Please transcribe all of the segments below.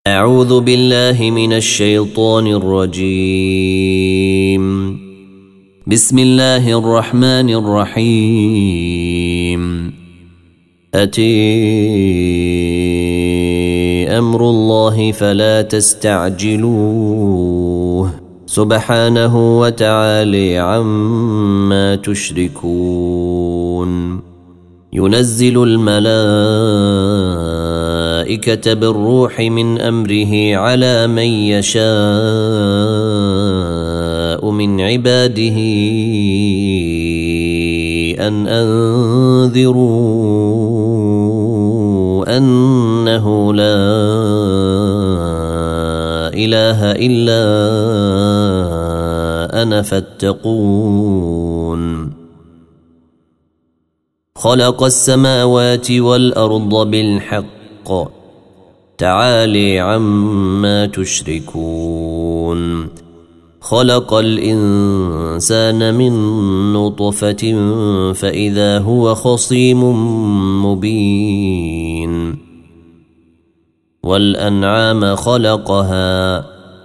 أعوذ بالله من الشيطان الرجيم. بسم الله الرحمن الرحيم. أتي أمر الله فلا تستعجلوه سبحانه وتعالى عما تشركون. ينزل الملائكة بالروح من أمره على من يشاء من عباده أن أنذروا أنه لا إله إلا أنا فاتقون. خلق السماوات والأرض بالحق تعالى عما تشركون. خلق الإنسان من نطفة فإذا هو خصيم مبين. والأنعام خلقها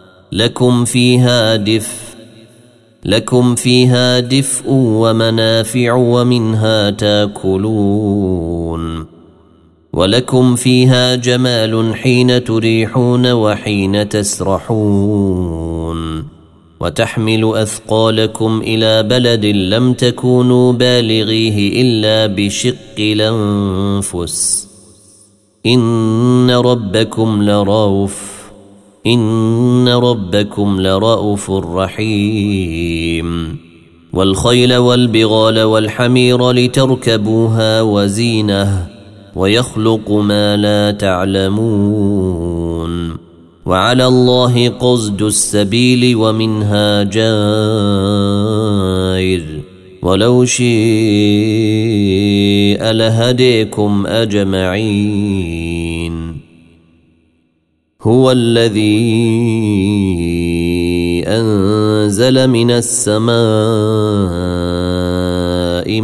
لكم فيها دفء ومنافع ومنها تاكلون. ولكم فيها جمال حين تريحون وحين تسرحون. وتحمل أثقالكم إلى بلد لم تكونوا بالغيه إلا بشق الأنفس. إن ربكم لرؤوف رحيم. والخيل والبغال والحمير لتركبوها وزينة ويخلق ما لا تعلمون. وعلى الله قصد السبيل ومنها جائر ولو شيء لهديكم أجمعين. هو الذي أنزل من السماء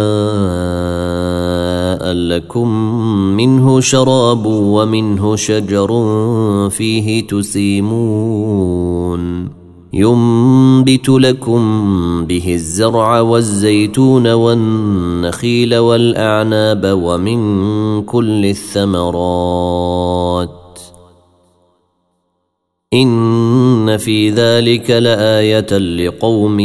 ماء لكم منه شراب ومنه شجر فيه تسيمون. ينبت لكم به الزرع والزيتون والنخيل والأعناب ومن كل الثمرات. إن في ذلك لآية لقوم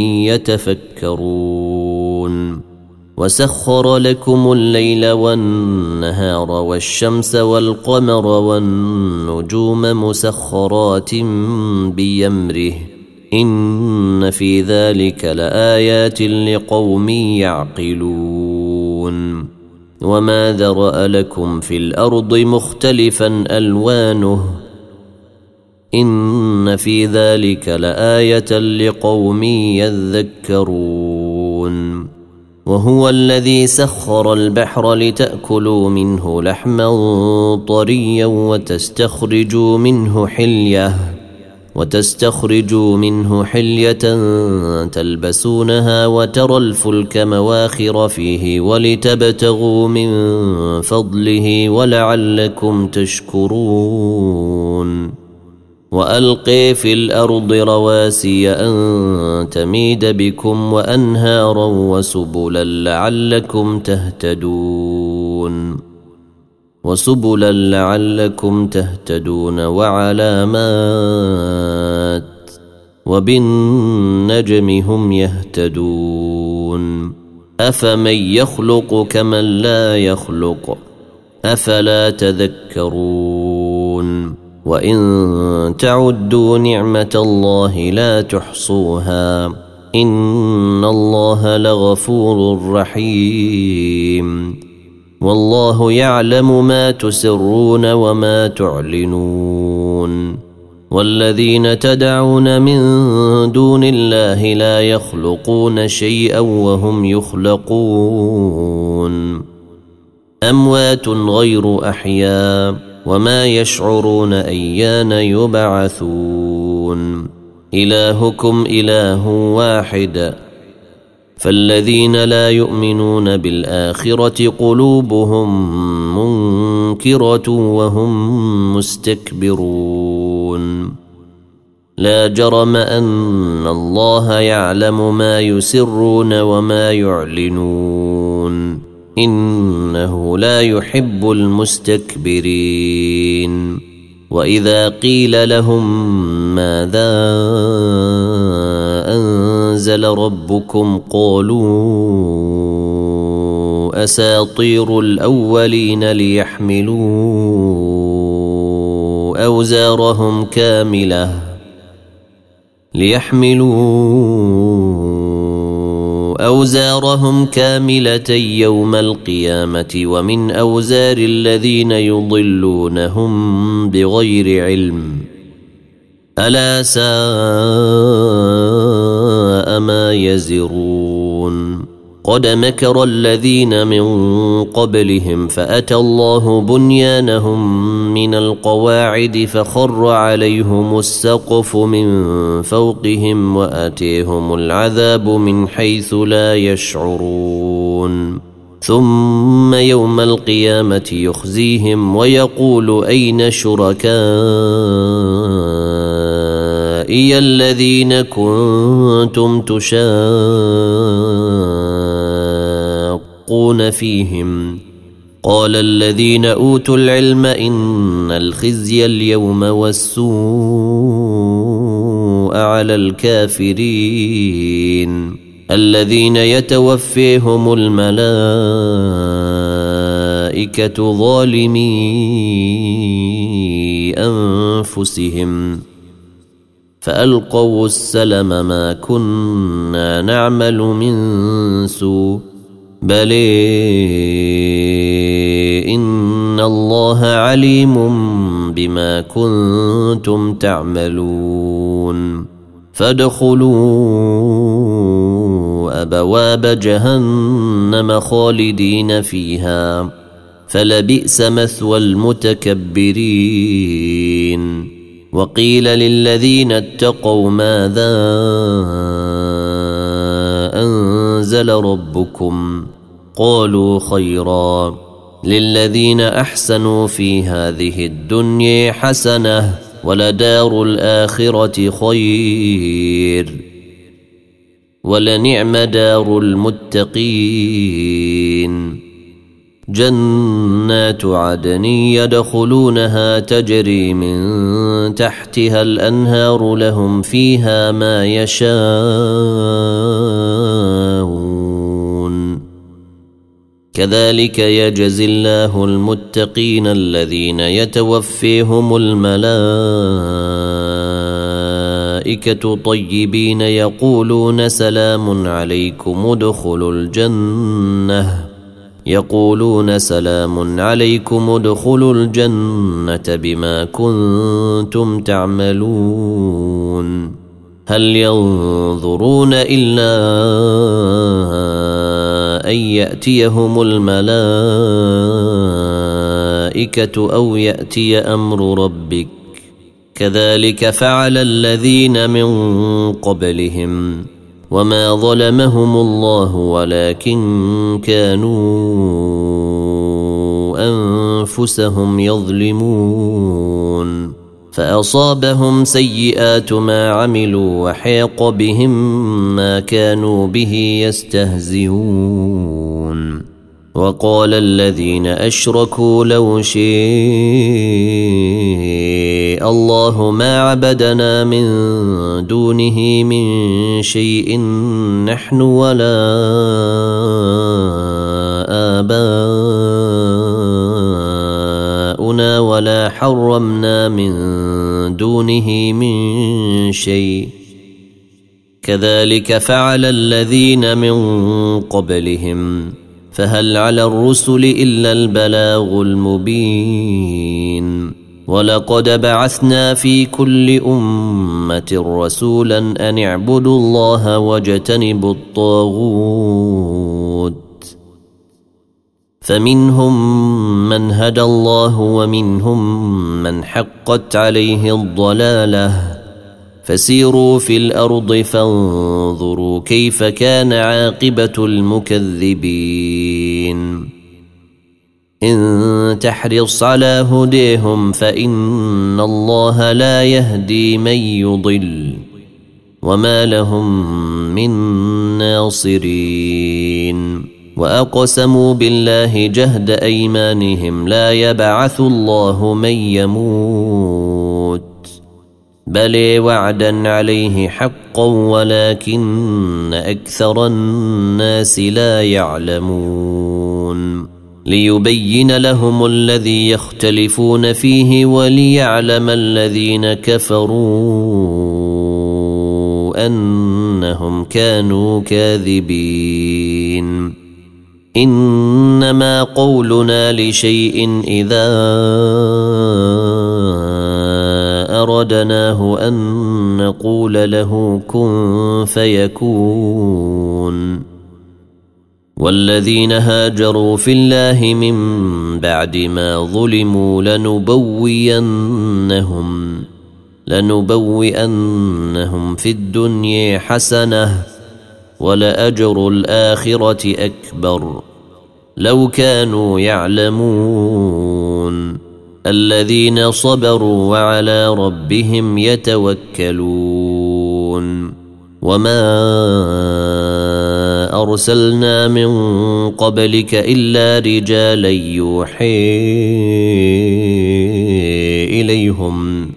يتفكرون. وسخر لكم الليل والنهار والشمس والقمر والنجوم مسخرات بأمره. إن في ذلك لآيات لقوم يعقلون. وما ذرأ لكم في الأرض مختلفا ألوانه إن في ذلك لآية لقوم يذكرون. وهو الذي سخر البحر لتأكلوا منه لحما طريا وتستخرجوا منه حلية تلبسونها وترى الفلك مواخر فيه ولتبتغوا من فضله ولعلكم تشكرون. وألقي في الأرض رواسي أن تميد بكم وأنهارا وسبلا لعلكم تهتدون وعلامات وبالنجم هم يهتدون. أفمن يخلق كمن لا يخلق أفلا تذكرون. وإن تعدوا نعمة الله لا تحصوها إن الله لغفور رحيم. والله يعلم ما تسرون وما تعلنون. والذين تدعون من دون الله لا يخلقون شيئا وهم يخلقون. أموات غير أحياء وما يشعرون أيان يبعثون. إلهكم إله واحد فالذين لا يؤمنون بالآخرة قلوبهم منكرة وهم مستكبرون لا جرم أن الله يعلم ما يسرون وما يعلنون إنه لا يحب المستكبرين وإذا قيل لهم ماذا أنزل ربكم قالوا أساطير الأولين ليحملوا أوزارهم كاملة يوم القيامة ومن أوزار الذين يضلونهم بغير علم ألا ساء ما يزرون قد مكر الذين من قبلهم فأتى الله بنيانهم من القواعد فخر عليهم السقف من فوقهم وآتيهم العذاب من حيث لا يشعرون ثم يوم القيامة يخزيهم ويقول أين شركائي الذين كنتم تشاقون فيهم قال الذين أوتوا العلم إن الخزي اليوم والسوء على الكافرين الذين يتوفيهم الملائكة ظالمي أنفسهم فألقوا السلم ما كنا نعمل من سوء بل إن الله عليم بما كنتم تعملون فادخلوا أبواب جهنم خالدين فيها فلبئس مثوى المتكبرين وقيل للذين اتقوا ماذا أنزل ربكم قالوا خيرا للذين أحسنوا في هذه الدنيا حسنة ولدار الآخرة خير ولنعم دار المتقين جنات عدن يدخلونها تجري من تحتها الأنهار لهم فيها ما يشاءون كذلك يجزي الله المتقين الذين يتوفيهم الملائكة طيبين يقولون سلام عليكم ادخلوا الجنة بما كنتم تعملون هل ينظرون إلا أن يأتيهم الملائكة أو يأتي أمر ربك كذلك فعل الذين من قبلهم وما ظلمهم الله ولكن كانوا أنفسهم يظلمون فأصابهم سيئات ما عملوا وحيق بهم ما كانوا به يستهزئون وقال الذين أشركوا لو شاء الله ما عبدنا من دونه من شيء نحن ولا آباؤنا ولا حرمنا من دونه من شيء كذلك فعل الذين من قبلهم فهل على الرسل إلا البلاغ المبين ولقد بعثنا في كل أمة رسولا أن اعبدوا الله واجتنبوا الطاغوت فمنهم من هدى الله ومنهم من حقت عليه الضلالة فسيروا في الأرض فانظروا كيف كان عاقبة المكذبين إن تحرص على هديهم فإن الله لا يهدي من يضل وما لهم من ناصرين وأقسموا بالله جهد أيمانهم لا يبعث الله من يموت بل وعدا عليه حقا ولكن أكثر الناس لا يعلمون ليبين لهم الذي يختلفون فيه وليعلم الذين كفروا أنهم كانوا كاذبين إنما قولنا لشيء إذا أردناه أن نقول له كن فيكون والذين هاجروا في الله من بعد ما ظلموا لنبوئنهم في الدنيا حسنة ولأجر الآخرة أكبر لو كانوا يعلمون الذين صبروا وعلى ربهم يتوكلون وما أرسلنا من قبلك إلا رجالا يوحي إليهم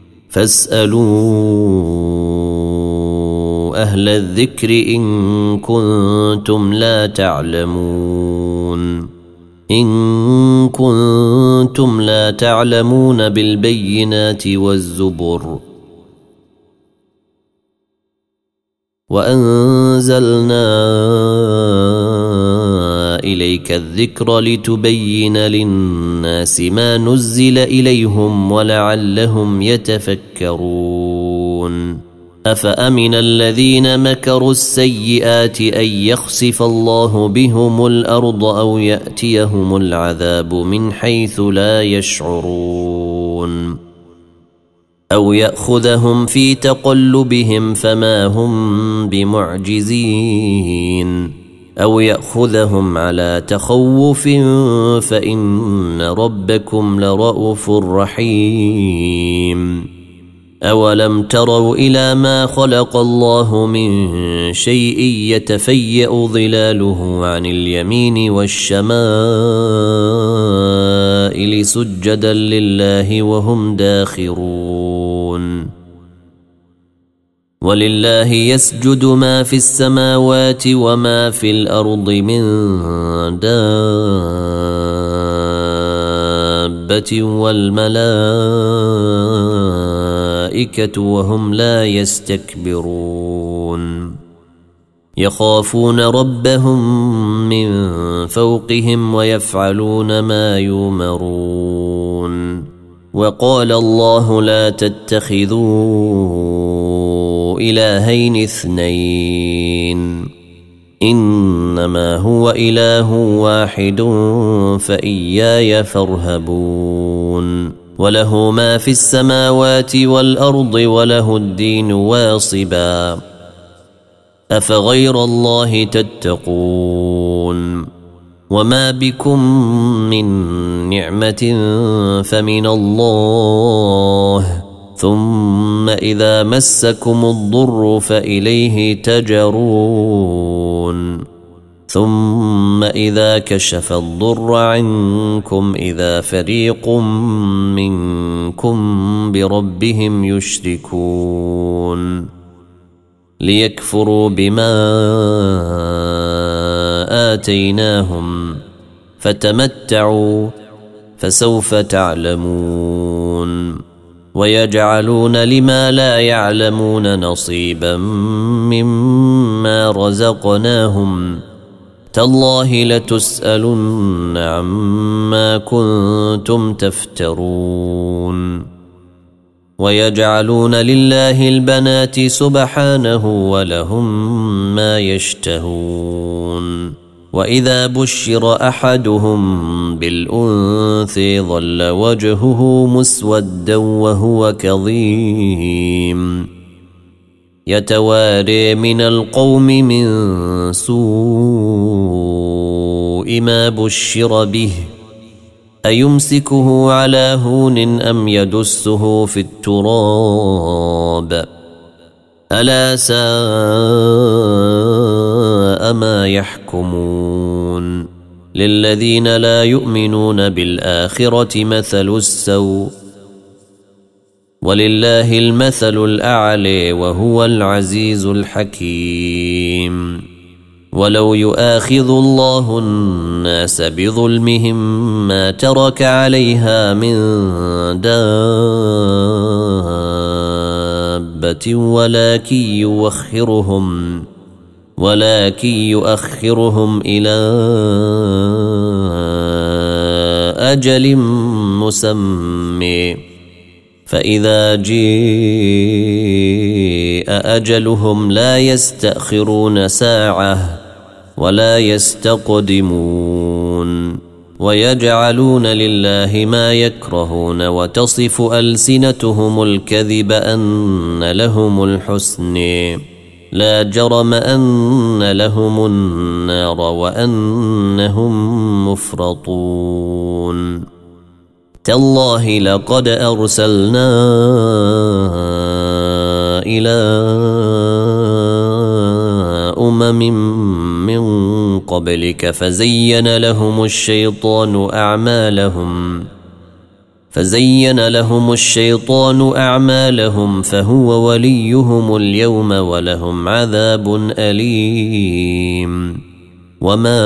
فاسألوا أهل الذكر إن كنتم لا تعلمون إن كنتم لا تعلمون بالبينات والزبر وأنزلنا إليك الذكر لتبين للناس ما نزل إليهم ولعلهم يتفكرون أفأمن الذين مكروا السيئات أن يخسف الله بهم الأرض أو يأتيهم العذاب من حيث لا يشعرون أو يأخذهم في تقلبهم فما هم بمعجزين أو يأخذهم على تخوف فإن ربكم لرؤوف رحيم أولم تروا إلى ما خلق الله من شيء يتفيأ ظلاله عن اليمين والشمائل سجدا لله وهم داخرون ولله يسجد ما في السماوات وما في الأرض من دابة والملائكة وهم لا يستكبرون يخافون ربهم من فوقهم ويفعلون ما يؤمرون وقال الله لا تتخذوا إلهين اثنين إنما هو إله واحد فإياي فارهبون وله ما في السماوات والأرض وله الدين واصبا أفغير الله تتقون وما بكم من نعمة فمن الله ثم إذا مسكم الضر فإليه تجرون ثم إذا كشف الضر عنكم إذا فريق منكم بربهم يشركون ليكفروا بما آتيناهم فتمتعوا فسوف تعلمون ويجعلون لما لا يعلمون نصيبا مما رزقناهم تالله لتسألن عما كنتم تفترون ويجعلون لله البنات سبحانه ولهم ما يشتهون وإذا بشر أحدهم بالأنثى ظل وجهه مسودا وهو كظيم يتواري من القوم من سوء ما بشر به أيمسكه على هون أم يدسه في التراب ألا ساء ما يحكمون للذين لا يؤمنون بالآخرة مثل السوء ولله المثل الأعلى وهو العزيز الحكيم ولو يؤاخذ الله الناس بظلمهم ما ترك عليها من دابة ولكن يؤخرهم إلى أجل مسمى فإذا جاء أجلهم لا يستأخرون ساعة ولا يستقدمون ويجعلون لله ما يكرهون وتصف ألسنتهم الكذب أن لهم الحسن لا جرم أن لهم النار وأنهم مفرطون تالله لقد أرسلنا إلى من قبلك فزين لهم الشيطان أعمالهم فهو وليهم اليوم ولهم عذاب أليم وما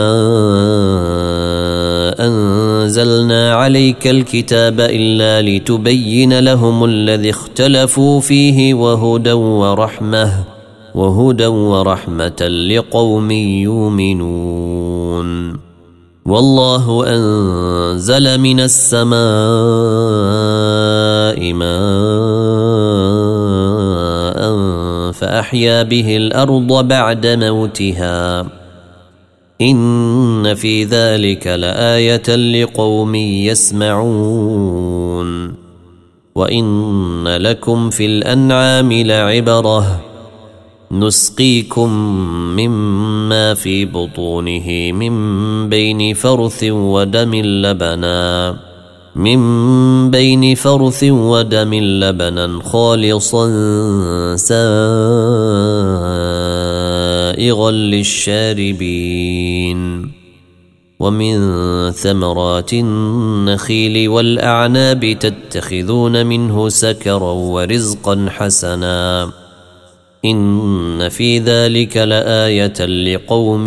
أنزلنا عليك الكتاب إلا لتبين لهم الذي اختلفوا فيه وهدى ورحمة لقوم يؤمنون والله أنزل من السماء ماء فأحيا به الأرض بعد موتها إن في ذلك لآية لقوم يسمعون وإن لكم في الأنعام لعبرة نسقيكم مما في بطونه من بين فرث ودم لبنا خالصا سائغا للشاربين ومن ثمرات النخيل والأعناب تتخذون منه سكرا ورزقا حسنا إن في ذلك لآية لقوم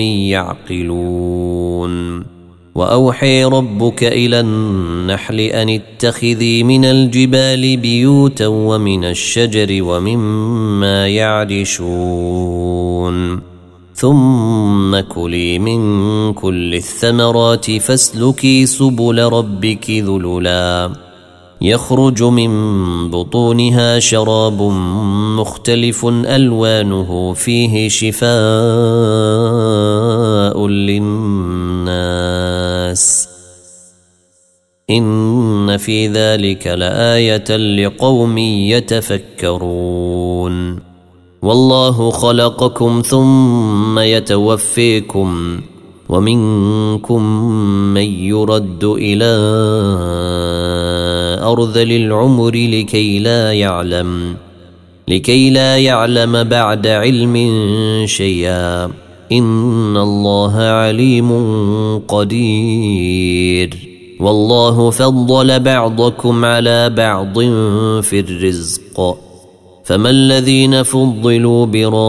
يعقلون وأوحي ربك إلى النحل أن اتخذي من الجبال بيوتا ومن الشجر ومما يعرشون ثم كلي من كل الثمرات فاسلكي سبل ربك ذللا يخرج من بطونها شراب مختلف ألوانه فيه شفاء للناس إن في ذلك لآية لقوم يتفكرون والله خلقكم ثم يتوفيكم ومنكم من يرد إلى أرذل العمر لكي لا يعلم بعد علم شيئا إن الله عليم قدير والله فضل بعضكم على بعض في الرزق فما الذين فضلوا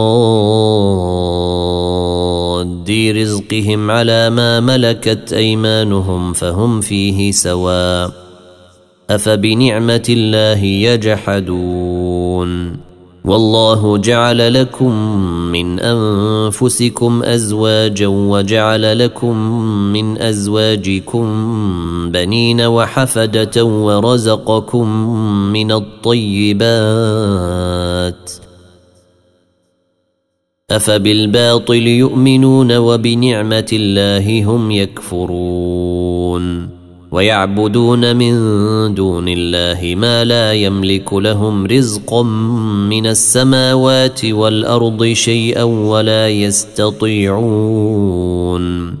براد رزقهم على ما ملكت أيمانهم فهم فيه سواء أفبنعمة الله يجحدون والله جعل لكم من أنفسكم أزواجا وجعل لكم من أزواجكم بنين وحفدة ورزقكم من الطيبات أفبالباطل يؤمنون وبنعمة الله هم يكفرون ويعبدون من دون الله ما لا يملك لهم رزقا من السماوات والأرض شيئا ولا يستطيعون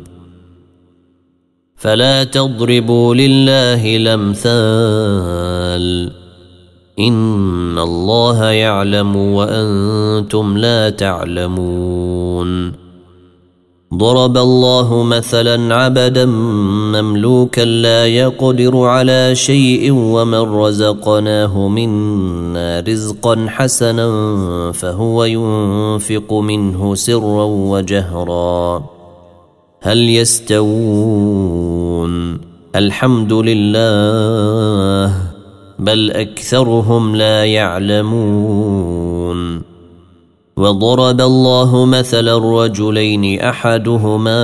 فلا تضربوا لله الأمثال إن الله يعلم وأنتم لا تعلمون ضرب الله مثلا عبدا مملوكا لا يقدر على شيء ومن رزقناه منا رزقا حسنا فهو ينفق منه سرا وجهرا هل يستوون الحمد لله بل أكثرهم لا يعلمون وضرب الله مثلا رجلين أحدهما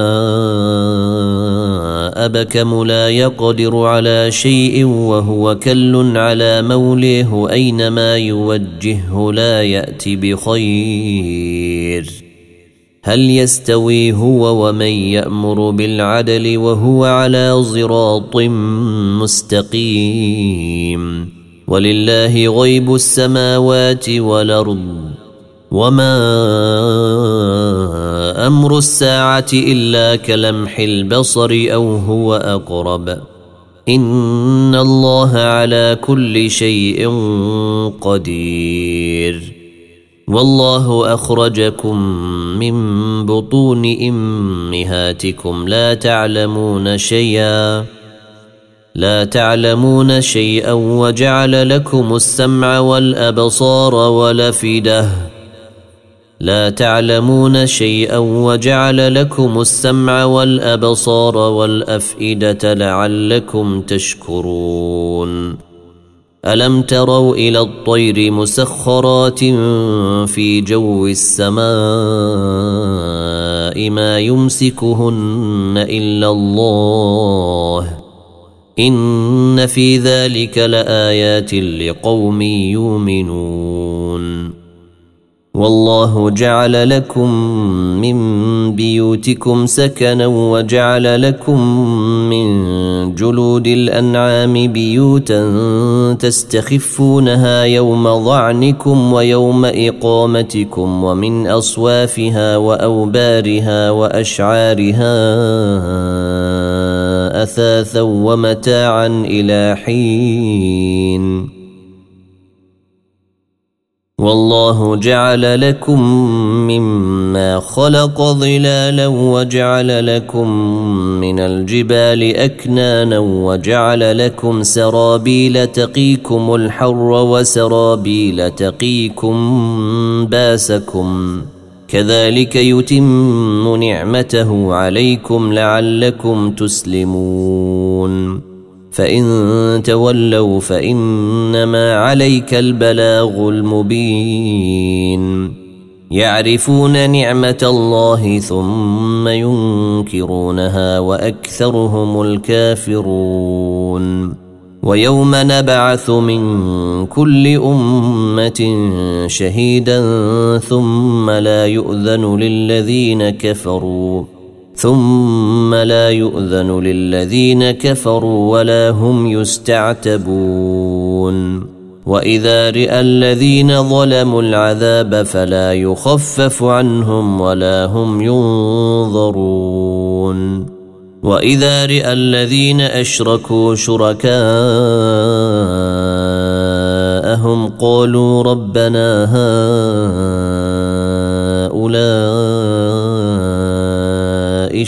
أبكم لا يقدر على شيء وهو كل على موليه أينما يوجهه لا يأتي بخير هل يستوي هو ومن يأمر بالعدل وهو على صراط مستقيم ولله غيب السماوات والأرض وما أمر الساعة إلا كلمح البصر أو هو أقرب إن الله على كل شيء قدير والله أخرجكم من بطون أمهاتكم لا تعلمون شيئا وجعل لكم السمع والأبصار والأفئدة لعلكم تشكرون ألم تروا إلى الطير مسخرات في جو السماء ما يمسكهن إلا الله إن في ذلك لآيات لقوم يؤمنون والله جعل لكم من بيوتكم سكنا وجعل لكم من جلود الأنعام بيوتا تستخفونها يوم ظعنكم ويوم إقامتكم ومن أصوافها وأوبارها وأشعارها أثاثا ومتاعا إلى حين والله جعل لكم مما خلق ظلالا وجعل لكم من الجبال أكنانا وجعل لكم سرابيل تقيكم الحر وسرابيل تقيكم باسكم كذلك يتم نعمته عليكم لعلكم تسلمون فإن تولوا فإنما عليك البلاغ المبين يعرفون نعمة الله ثم ينكرونها وأكثرهم الكافرون ويوم نبعث من كل أمة شهيدا ثم لا يؤذن للذين كفروا ولا هم يستعتبون وإذا رأى الذين ظلموا العذاب فلا يخفف عنهم ولا هم ينظرون وإذا رأى الذين أشركوا شركاءهم قالوا ربنا هؤلاء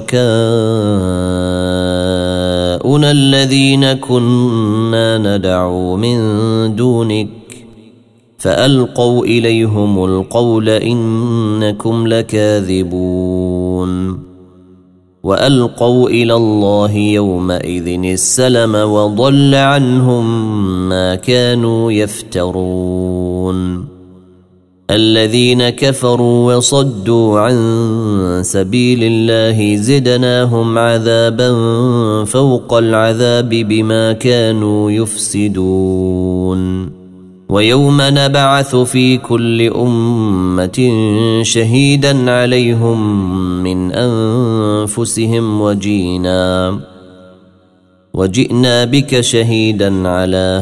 شركاؤنا الذين كنا ندعو من دونك فألقوا إليهم القول إنكم لكاذبون وألقوا إلى الله يومئذ السلم وضل عنهم ما كانوا يفترون الذين كفروا وصدوا عن سبيل الله زدناهم عذابا فوق العذاب بما كانوا يفسدون ويوم نبعث في كل أمة شهيدا عليهم من أنفسهم وجئنا بك شهيدا على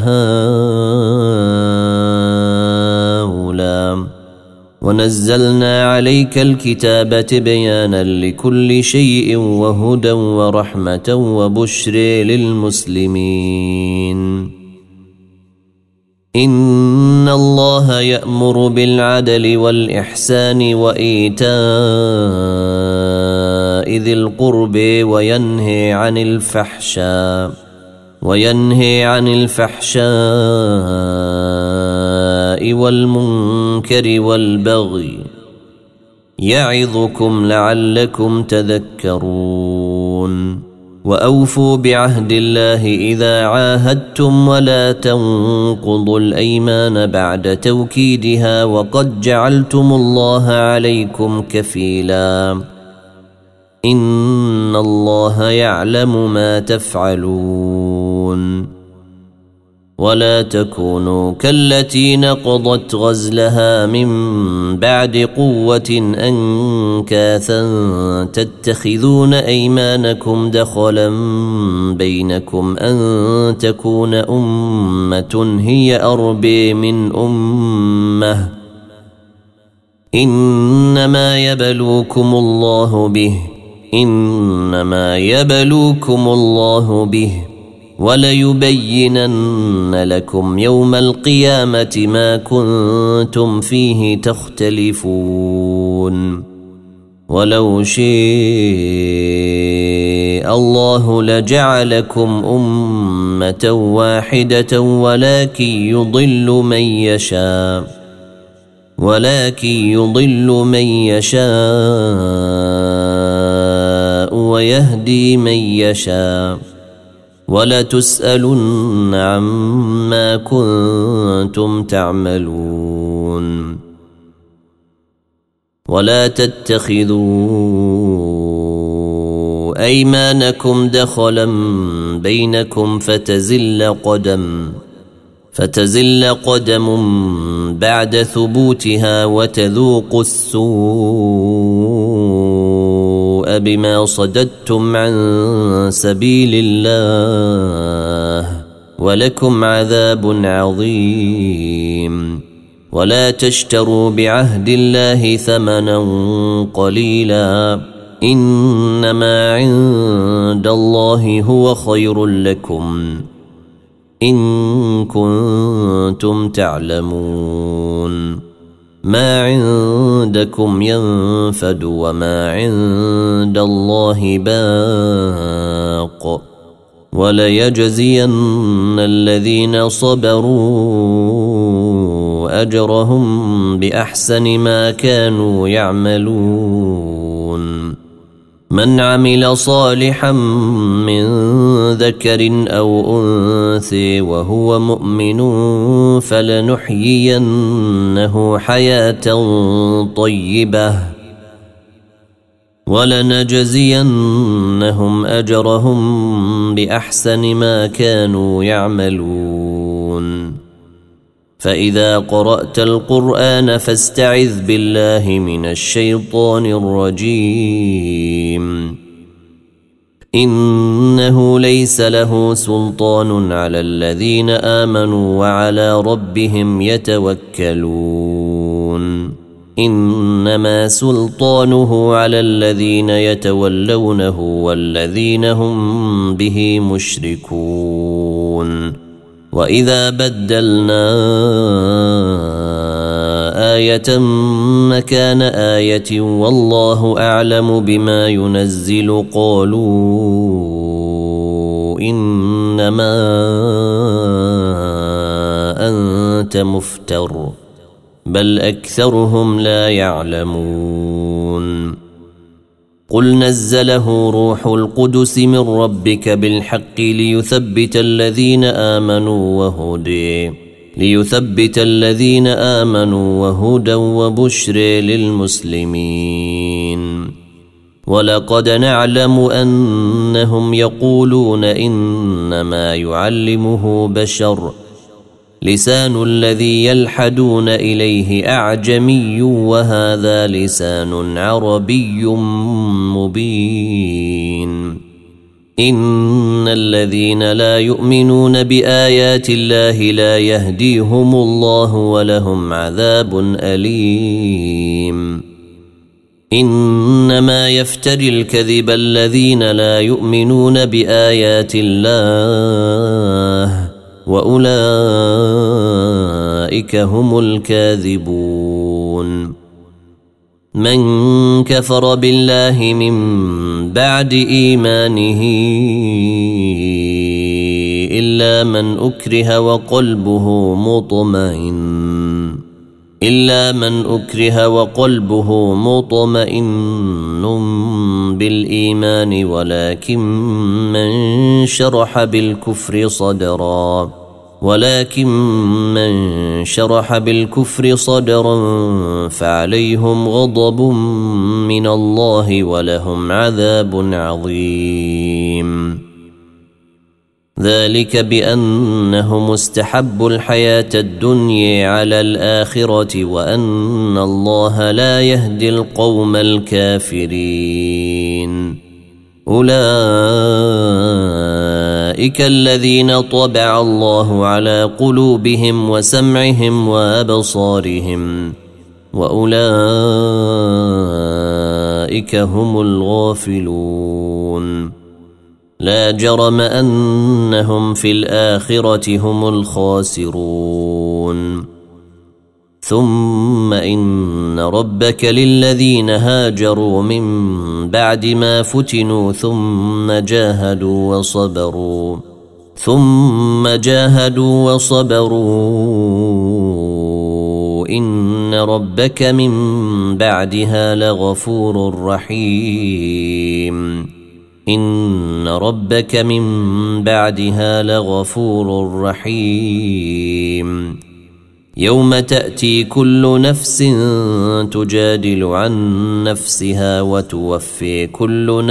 هؤلاء ونزلنا عليك الكتاب تبيانا لكل شيء وهدى ورحمة وبشر للمسلمين. إن الله يأمر بالعدل والإحسان وإيتاء ذي القرب وينهي عن الفحشاء والمنكر والبغي يعظكم لعلكم تذكرون. وأوفوا بعهد الله إذا عاهدتم ولا تنقضوا الأيمان بعد توكيدها وقد جعلتم الله عليكم كفيلا إن الله يعلم ما تفعلون. ولا تكونوا كالتي نقضت غزلها من بعد قوة أنكاثا تتخذون أيمانكم دخلا بينكم أن تكون أمة هي أربى من أمة إنما يبلوكم الله به وليبينن لكم يوم القيامة ما كنتم فيه تختلفون. ولو شاء الله لجعلكم أمة واحدة ولكن يضل من يشاء ويهدي من يشاء ولتسألن عما كنتم تعملون. ولا تتخذوا أيمانكم دخلا بينكم فتزل قدم بعد ثبوتها وتذوقوا السوء بما صددتم عن سبيل الله ولكم عذاب عظيم. ولا تشتروا بعهد الله ثمنا قليلا إنما عند الله هو خير لكم إن كنتم تعلمون. ما عندكم ينفد وما عند الله باق وليجزين الذين صبروا أجرهم بأحسن ما كانوا يعملون. من عمل صالحا من ذكر أو أنثى وهو مؤمن فلنحيينه حياة طيبة ولنجزينهم أجرهم بأحسن ما كانوا يعملون. فإذا قرأت القرآن فاستعذ بالله من الشيطان الرجيم. إنه ليس له سلطان على الذين آمنوا وعلى ربهم يتوكلون. إنما سلطانه على الذين يتولونه والذين هم به مشركون. وإذا بدلنا آية مكان آية والله أعلم بما ينزل قالوا إنما أنت مفتر بل أكثرهم لا يعلمون. قل نزله روح القدس من ربك بالحق ليثبت الذين آمنوا وهدى وبشر للمسلمين. ولقد نعلم أنهم يقولون إنما يعلمه بشر لسان الذي يلحدون إليه أعجمي وهذا لسان عربي مبين. إن الذين لا يؤمنون بآيات الله لا يهديهم الله ولهم عذاب أليم. إنما يفتري الكذب الذين لا يؤمنون بآيات الله وأولئك هم الكاذبون. من كفر بالله من بعد إيمانه إلا من أكره وقلبه مطمئن بالإيمان ولكن من شرح بالكفر صدرا فعليهم غضب من الله ولهم عذاب عظيم. ذلك بأنهم استحبوا الحياة الدنيا على الآخرة وأن الله لا يهدي القوم الكافرين. أولئك الذين طبع الله على قلوبهم وسمعهم وأبصارهم وأولئك هم الغافلون. لا جرم أنهم في الآخرة هم الخاسرون. ثم إن ربك للذين هاجروا من بعد ما فتنوا ثم جاهدوا وصبروا إن ربك من بعدها لغفور رحيم. يوم تأتي كل نفس تجادل عن نفسها وتوفي كل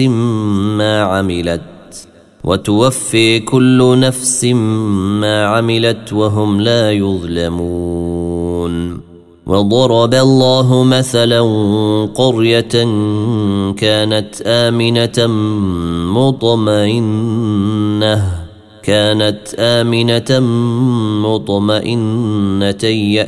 نفس ما عملت وهم لا يظلمون. وضرب الله مثلا قرية كانت آمنة مطمئنة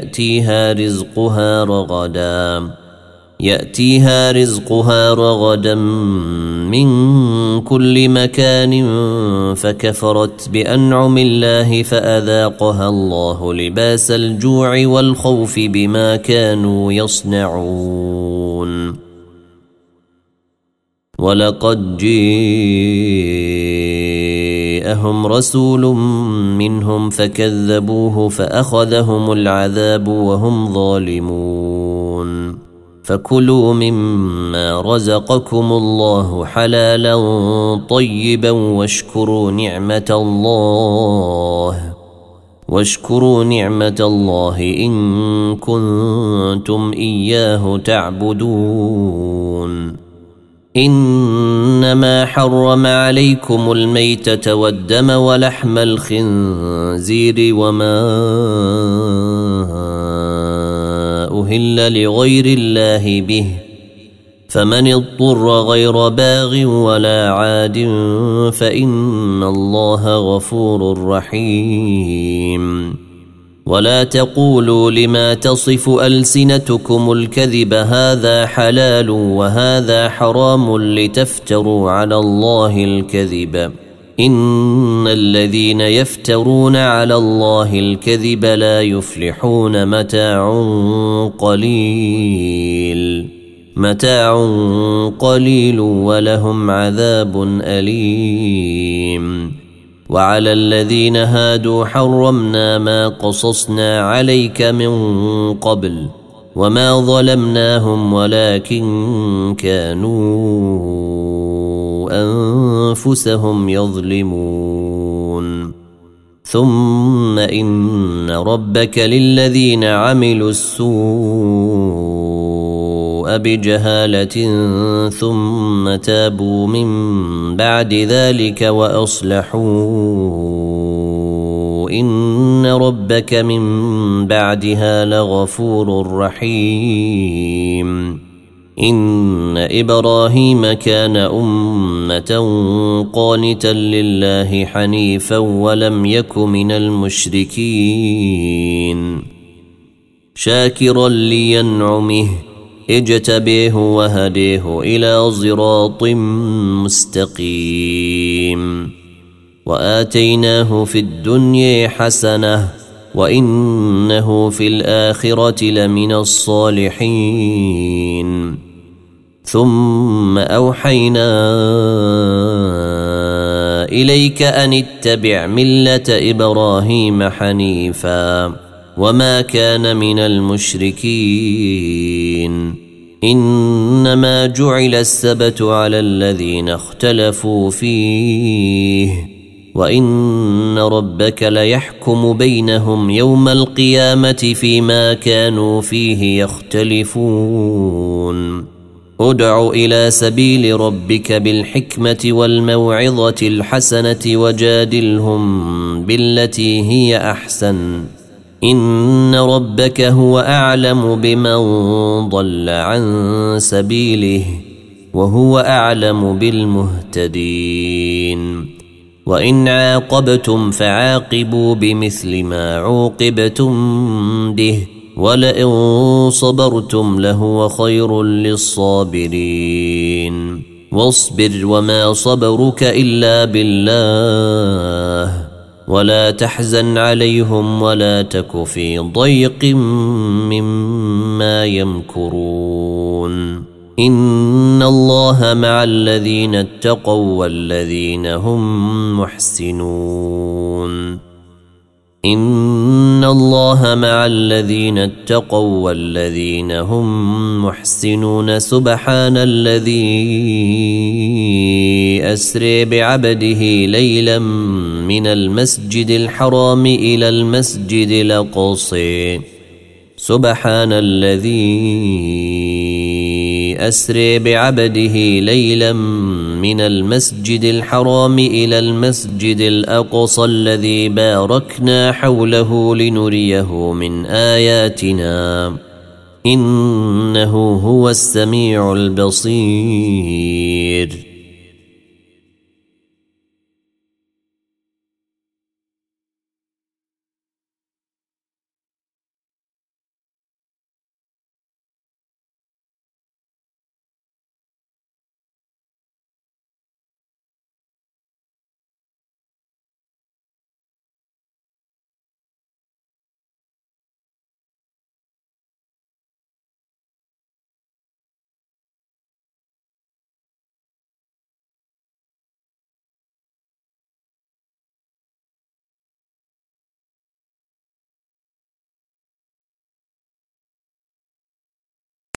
يأتيها رزقها رغدا من كل مكان فكفرت بأنعم الله فأذاقها الله لباس الجوع والخوف بما كانوا يصنعون. ولقد جاءهم رسول منهم فكذبوه فأخذهم العذاب وهم ظالمون. فكلوا مما رزقكم الله حلالا طيبا واشكروا نعمة الله إن كنتم إياه تعبدون. إنما حرم عليكم الميتة والدم ولحم الخنزير وما أهل لغير الله به فمن اضطر غير باغ ولا عاد فإن الله غفور رحيم. ولا تقولوا لما تصف ألسنتكم الكذب هذا حلال وهذا حرام لتفتروا على الله الكذب إن الذين يفترون على الله الكذب لا يفلحون. متاع قليل ولهم عذاب أليم. وعلى الذين هادوا حرمنا ما قصصنا عليك من قبل وما ظلمناهم ولكن كانوا أنفسهم يظلمون. ثم إن ربك للذين عملوا السوء بجهالة ثم تابوا من بعد ذلك وأصلحوا إن ربك من بعدها لغفور رحيم. إن إبراهيم كان أمة قانتا لله حنيفا ولم يك من المشركين شاكرا لينعمه اجتبيه وهديه إلى صراط مستقيم وآتيناه في الدنيا حسنة وإنه في الآخرة لمن الصالحين ثم أوحينا إليك أن اتبع ملة إبراهيم حنيفا وما كان من المشركين إنما جعل السبت على الذين اختلفوا فيه وإن ربك ليحكم بينهم يوم القيامة فيما كانوا فيه يختلفون ادع إلى سبيل ربك بالحكمة والموعظة الحسنة وجادلهم بالتي هي أحسن إن ربك هو أعلم بمن ضل عن سبيله وهو أعلم بالمهتدين وإن عاقبتم فعاقبوا بمثل ما عوقبتم به ولئن صبرتم لهو خير للصابرين واصبر وما صبرك إلا بالله ولا تحزن عليهم ولا تك في ضيق مما يمكرون إن الله مع الذين اتقوا والذين هم محسنون إن الله مع الذين اتقوا والذين هم محسنون سبحان الذي أسري بعبده ليلا من المسجد الحرام إلى المسجد الأقصى سبحان الذي أسري بعبده ليلا من المسجد الحرام إلى المسجد الأقصى الذي باركنا حوله لنريه من آياتنا إنه هو السميع البصير